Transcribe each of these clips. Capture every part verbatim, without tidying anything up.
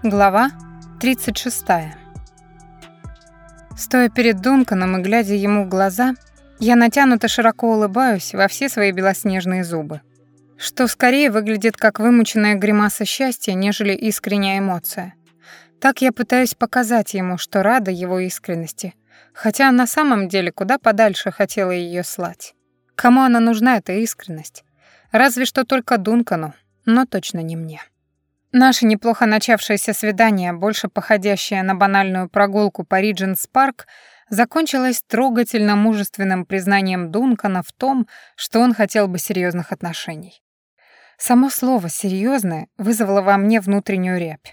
Глава тридцать шесть. Стоя перед Дунканом и глядя ему в глаза, я натянуто широко улыбаюсь во все свои белоснежные зубы, что скорее выглядит как вымученная гримаса счастья, нежели искренняя эмоция. Так я пытаюсь показать ему, что рада его искренности, хотя на самом деле куда подальше хотела ее слать. Кому она нужна, эта искренность? Разве что только Дункану, но точно не мне. Наше неплохо начавшееся свидание, больше походящее на банальную прогулку по Риджентс-парк, закончилось трогательно мужественным признанием Дункана в том, что он хотел бы серьезных отношений. Само слово «серьезное» вызвало во мне внутреннюю рябь.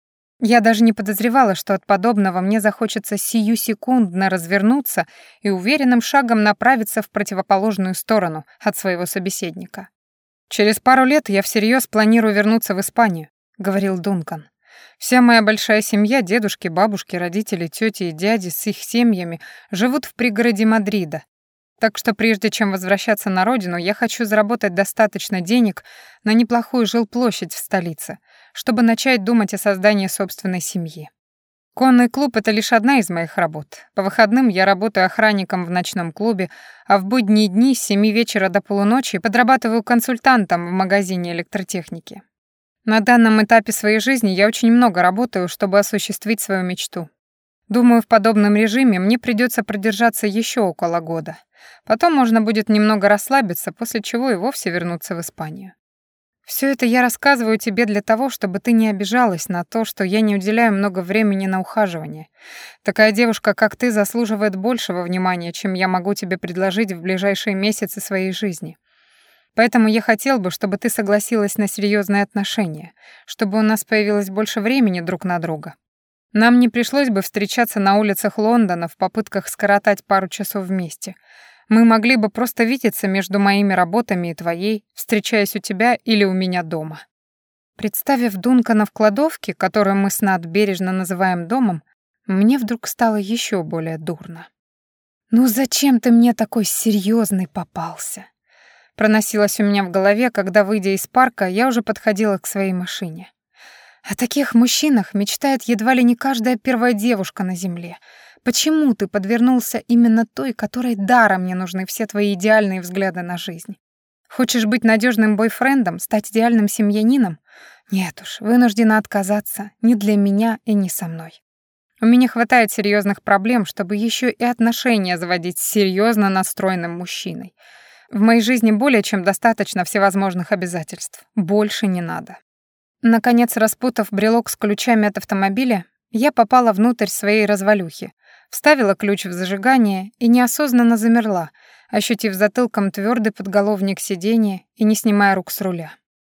Я даже не подозревала, что от подобного мне захочется сиюсекундно развернуться и уверенным шагом направиться в противоположную сторону от своего собеседника. «Через пару лет я всерьез планирую вернуться в Испанию», — говорил Дункан. «Вся моя большая семья, дедушки, бабушки, родители, тети и дяди с их семьями живут в пригороде Мадрида. Так что прежде чем возвращаться на родину, я хочу заработать достаточно денег на неплохую жилплощадь в столице, чтобы начать думать о создании собственной семьи. Конный клуб — это лишь одна из моих работ. По выходным я работаю охранником в ночном клубе, а в будние дни с семи вечера до полуночи подрабатываю консультантом в магазине электротехники. На данном этапе своей жизни я очень много работаю, чтобы осуществить свою мечту. Думаю, в подобном режиме мне придется продержаться еще около года. Потом можно будет немного расслабиться, после чего и вовсе вернуться в Испанию. Все это я рассказываю тебе для того, чтобы ты не обижалась на то, что я не уделяю много времени на ухаживание. Такая девушка, как ты, заслуживает большего внимания, чем я могу тебе предложить в ближайшие месяцы своей жизни. Поэтому я хотел бы, чтобы ты согласилась на серьезные отношения, чтобы у нас появилось больше времени друг на друга. Нам не пришлось бы встречаться на улицах Лондона в попытках скоротать пару часов вместе. Мы могли бы просто видеться между моими работами и твоей, встречаясь у тебя или у меня дома». Представив Дункана в кладовке, которую мы с Нат бережно называем домом, мне вдруг стало еще более дурно. «Ну зачем ты мне такой серьезный попался?» Проносилось у меня в голове, когда, выйдя из парка, я уже подходила к своей машине. О таких мужчинах мечтает едва ли не каждая первая девушка на земле. Почему ты подвернулся именно той, которой даром мне нужны все твои идеальные взгляды на жизнь? Хочешь быть надежным бойфрендом, стать идеальным семьянином? Нет уж, вынуждена отказаться, не для меня и не со мной. У меня хватает серьезных проблем, чтобы еще и отношения заводить с серьезно настроенным мужчиной. В моей жизни более чем достаточно всевозможных обязательств. Больше не надо. Наконец, распутав брелок с ключами от автомобиля, я попала внутрь своей развалюхи, вставила ключ в зажигание и неосознанно замерла, ощутив затылком твердый подголовник сиденья и не снимая рук с руля.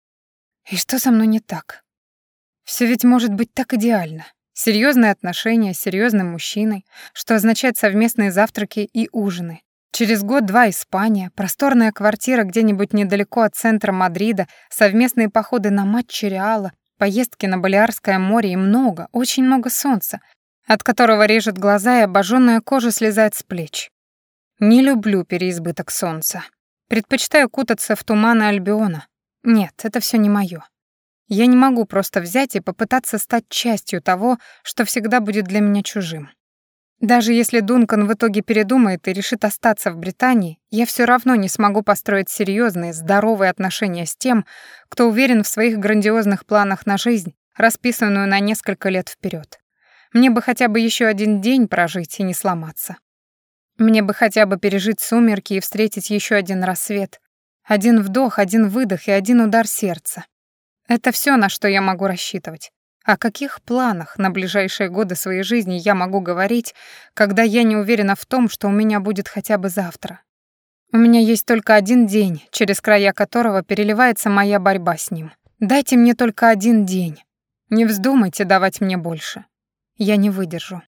И что со мной не так? Все ведь может быть так идеально. Серьезные отношения с серьезным мужчиной, что означает совместные завтраки и ужины. Через год-два Испания, просторная квартира где-нибудь недалеко от центра Мадрида, совместные походы на матчи Реала, поездки на Балиарское море и много, очень много солнца, от которого режет глаза и обожженная кожа слезает с плеч. Не люблю переизбыток солнца. Предпочитаю кутаться в туманы Альбиона. Нет, это все не мое. Я не могу просто взять и попытаться стать частью того, что всегда будет для меня чужим. Даже если Дункан в итоге передумает и решит остаться в Британии, я все равно не смогу построить серьезные, здоровые отношения с тем, кто уверен в своих грандиозных планах на жизнь, расписанную на несколько лет вперед. Мне бы хотя бы еще один день прожить и не сломаться. Мне бы хотя бы пережить сумерки и встретить еще один рассвет. Один вдох, один выдох и один удар сердца. Это все, на что я могу рассчитывать. О каких планах на ближайшие годы своей жизни я могу говорить, когда я не уверена в том, что у меня будет хотя бы завтра? У меня есть только один день, через края которого переливается моя борьба с ним. Дайте мне только один день. Не вздумайте давать мне больше. Я не выдержу.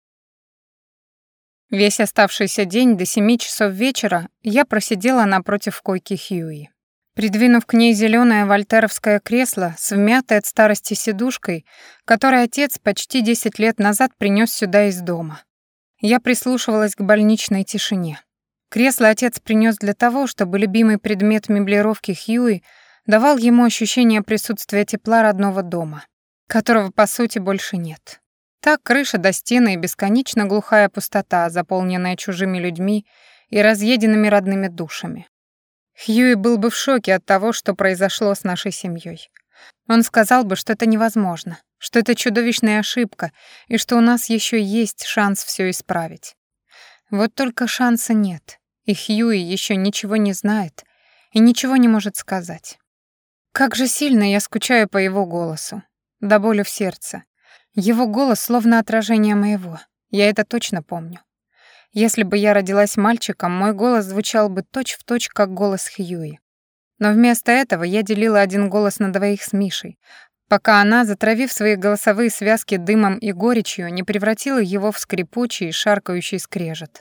Весь оставшийся день до семи часов вечера я просидела напротив койки Хьюи. Придвинув к ней зеленое вольтеровское кресло с вмятой от старости сидушкой, которое отец почти десять лет назад принес сюда из дома. Я прислушивалась к больничной тишине. Кресло отец принес для того, чтобы любимый предмет меблировки Хьюи давал ему ощущение присутствия тепла родного дома. которого, по сути, больше нет. Так крыша до стены и бесконечно глухая пустота, заполненная чужими людьми и разъеденными родными душами. Хьюи был бы в шоке от того, что произошло с нашей семьей. Он сказал бы, что это невозможно, что это чудовищная ошибка и что у нас еще есть шанс все исправить. Вот только шанса нет, и Хьюи еще ничего не знает и ничего не может сказать. Как же сильно я скучаю по его голосу, до боли в сердце. Его голос словно отражение моего, я это точно помню. Если бы я родилась мальчиком, мой голос звучал бы точь-в-точь, как голос Хьюи. Но вместо этого я делила один голос на двоих с Мишей, пока она, затравив свои голосовые связки дымом и горечью, не превратила его в скрипучий, шаркающий скрежет.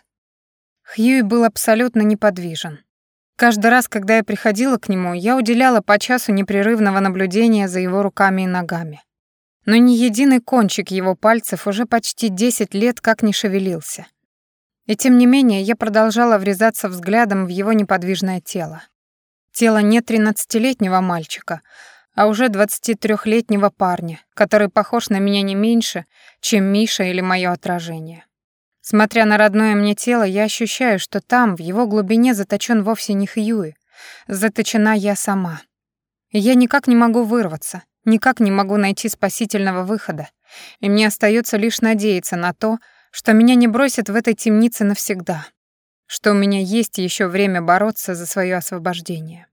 Хьюи был абсолютно неподвижен. Каждый раз, когда я приходила к нему, я уделяла по часу непрерывного наблюдения за его руками и ногами. Но ни единый кончик его пальцев уже почти десять лет как не шевелился. И тем не менее я продолжала врезаться взглядом в его неподвижное тело. Тело не тринадцатилетнего мальчика, а уже двадцатитрёхлетнего парня, который похож на меня не меньше, чем Миша или моё отражение. Смотря на родное мне тело, я ощущаю, что там, в его глубине, заточен вовсе не Хьюи, заточена я сама. И я никак не могу вырваться, никак не могу найти спасительного выхода, и мне остается лишь надеяться на то, что меня не бросят в этой темнице навсегда, что у меня есть еще время бороться за свое освобождение.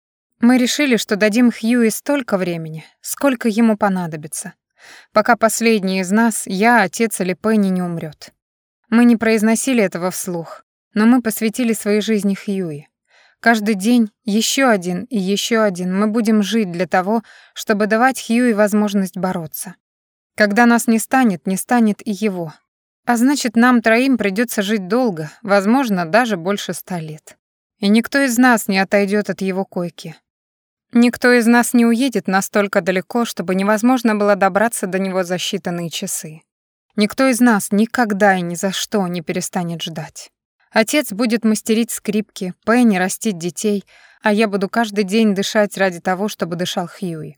Мы решили, что дадим Хьюи столько времени, сколько ему понадобится, пока последний из нас, я, отец или Пенни, не умрет. Мы не произносили этого вслух, но мы посвятили своей жизни Хьюи. Каждый день еще один и еще один мы будем жить для того, чтобы давать Хьюи возможность бороться. Когда нас не станет, не станет и его. А значит, нам троим придется жить долго, возможно, даже больше ста лет. И никто из нас не отойдет от его койки. Никто из нас не уедет настолько далеко, чтобы невозможно было добраться до него за считанные часы. Никто из нас никогда и ни за что не перестанет ждать. Отец будет мастерить скрипки, Пенни растить детей, а я буду каждый день дышать ради того, чтобы дышал Хьюи.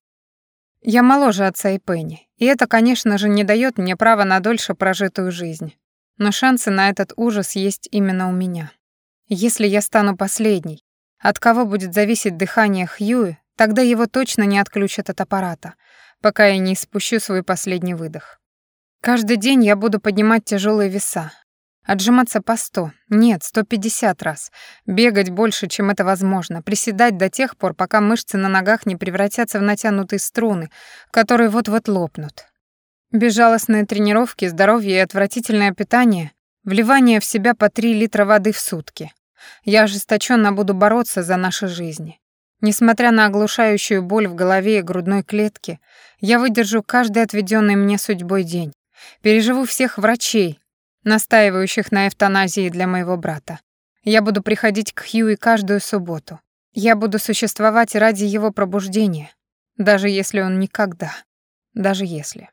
Я моложе отца и Пенни, и это, конечно же, не даёт мне права на дольше прожитую жизнь. Но шансы на этот ужас есть именно у меня. Если я стану последней, от кого будет зависеть дыхание Хьюи, тогда его точно не отключат от аппарата, пока я не испущу свой последний выдох. Каждый день я буду поднимать тяжелые веса, отжиматься по сто, нет, сто пятьдесят раз, бегать больше, чем это возможно, приседать до тех пор, пока мышцы на ногах не превратятся в натянутые струны, которые вот-вот лопнут. Безжалостные тренировки, здоровье и отвратительное питание, вливание в себя по три литра воды в сутки. Я ожесточенно буду бороться за наши жизни. Несмотря на оглушающую боль в голове и грудной клетке, я выдержу каждый отведенный мне судьбой день, переживу всех врачей, настаивающих на эвтаназии для моего брата. Я буду приходить к Хьюи каждую субботу. Я буду существовать ради его пробуждения, даже если он никогда, даже если.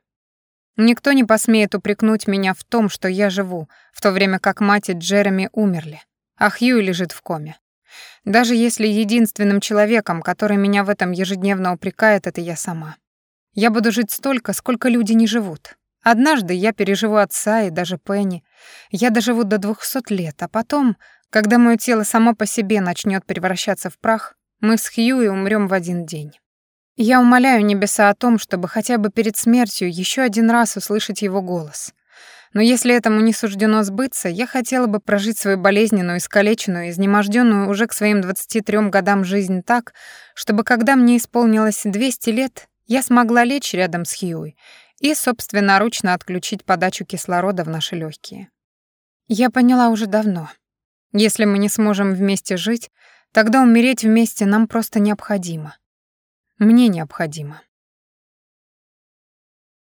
Никто не посмеет упрекнуть меня в том, что я живу, в то время как мать и Джереми умерли, а Хьюи лежит в коме. Даже если единственным человеком, который меня в этом ежедневно упрекает, это я сама. Я буду жить столько, сколько люди не живут. Однажды я переживу отца и даже Пенни. Я доживу до двухсот лет, а потом, когда моё тело само по себе начнёт превращаться в прах, мы с Хьюи умрём в один день. Я умоляю небеса о том, чтобы хотя бы перед смертью ещё один раз услышать его голос. Но если этому не суждено сбыться, я хотела бы прожить свою болезненную, искалеченную, изнемождённую уже к своим двадцати трём годам жизнь так, чтобы когда мне исполнилось двести лет, я смогла лечь рядом с Хьюи и собственноручно отключить подачу кислорода в наши легкие. Я поняла уже давно. Если мы не сможем вместе жить, тогда умереть вместе нам просто необходимо. Мне необходимо.